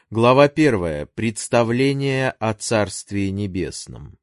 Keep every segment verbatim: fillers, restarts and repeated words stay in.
Глава первая. Представление о Царстве Небесном.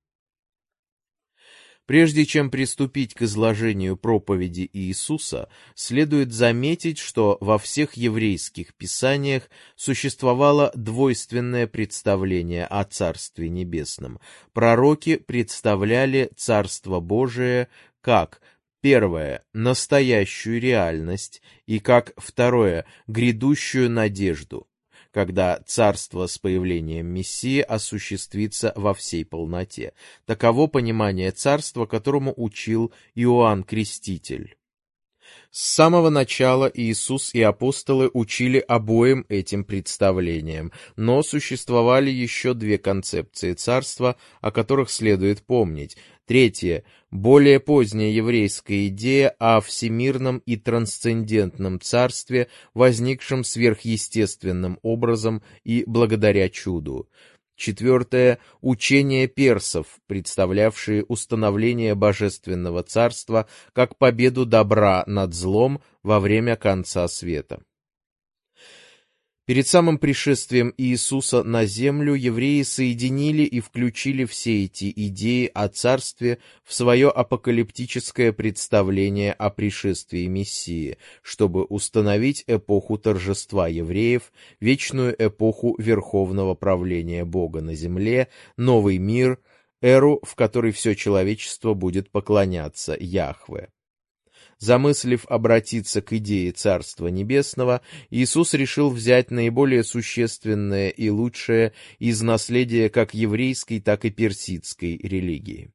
Прежде чем приступить к изложению проповеди Иисуса, следует заметить, что во всех еврейских писаниях существовало двойственное представление о Царстве Небесном. Пророки представляли Царство Божие как первое — настоящую реальность, и как второе — грядущую надежду, когда царство с появлением Мессии осуществится во всей полноте. Таково понимание царства, которому учил Иоанн Креститель. С самого начала Иисус и апостолы учили обоим этим представлениям, но существовали еще две концепции царства, о которых следует помнить. Третье — более поздняя еврейская идея о всемирном и трансцендентном царстве, возникшем сверхъестественным образом и благодаря чуду. Четвертое — учение персов, представлявшие установление божественного царства как победу добра над злом во время конца света. Перед самым пришествием Иисуса на землю евреи соединили и включили все эти идеи о царстве в свое апокалиптическое представление о пришествии Мессии, чтобы установить эпоху торжества евреев, вечную эпоху верховного правления Бога на земле, новый мир, эру, в которой все человечество будет поклоняться Яхве. Замыслив обратиться к идее Царства Небесного, Иисус решил взять наиболее существенное и лучшее из наследия как еврейской, так и персидской религии.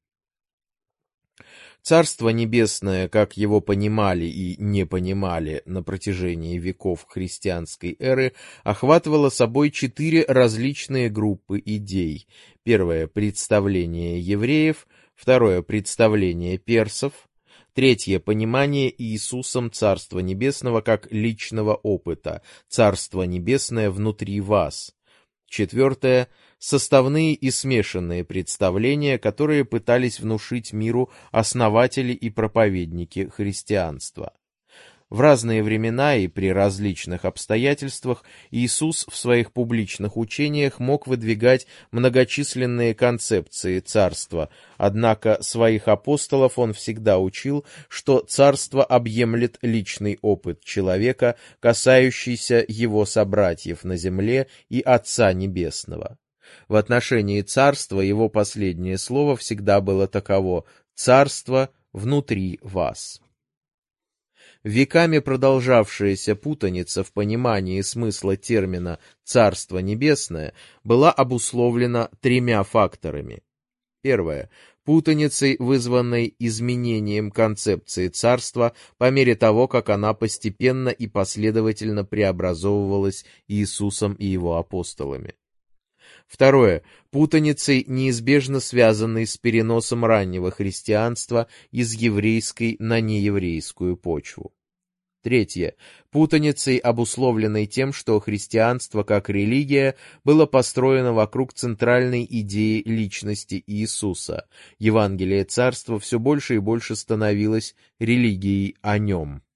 Царство Небесное, как его понимали и не понимали на протяжении веков христианской эры, охватывало собой четыре различные группы идей. Первое — представление евреев, второе — представление персов, третье — понимание Иисусом Царства Небесного как личного опыта, Царство Небесное внутри вас. Четвертое — составные и смешанные представления, которые пытались внушить миру основатели и проповедники христианства. В разные времена и при различных обстоятельствах Иисус в своих публичных учениях мог выдвигать многочисленные концепции царства, однако своих апостолов он всегда учил, что царство объемлет личный опыт человека, касающийся его собратьев на земле и Отца Небесного. В отношении царства его последнее слово всегда было таково: «Царство внутри вас». Веками продолжавшаяся путаница в понимании смысла термина «Царство Небесное» была обусловлена тремя факторами. Первое — путаницей, вызванной изменением концепции царства по мере того, как она постепенно и последовательно преобразовывалась Иисусом и его апостолами. Второе — путаницей, неизбежно связанной с переносом раннего христианства из еврейской на нееврейскую почву. Третье — путаницей, обусловленной тем, что христианство как религия было построено вокруг центральной идеи личности Иисуса. Евангелие Царства все больше и больше становилось религией о нем.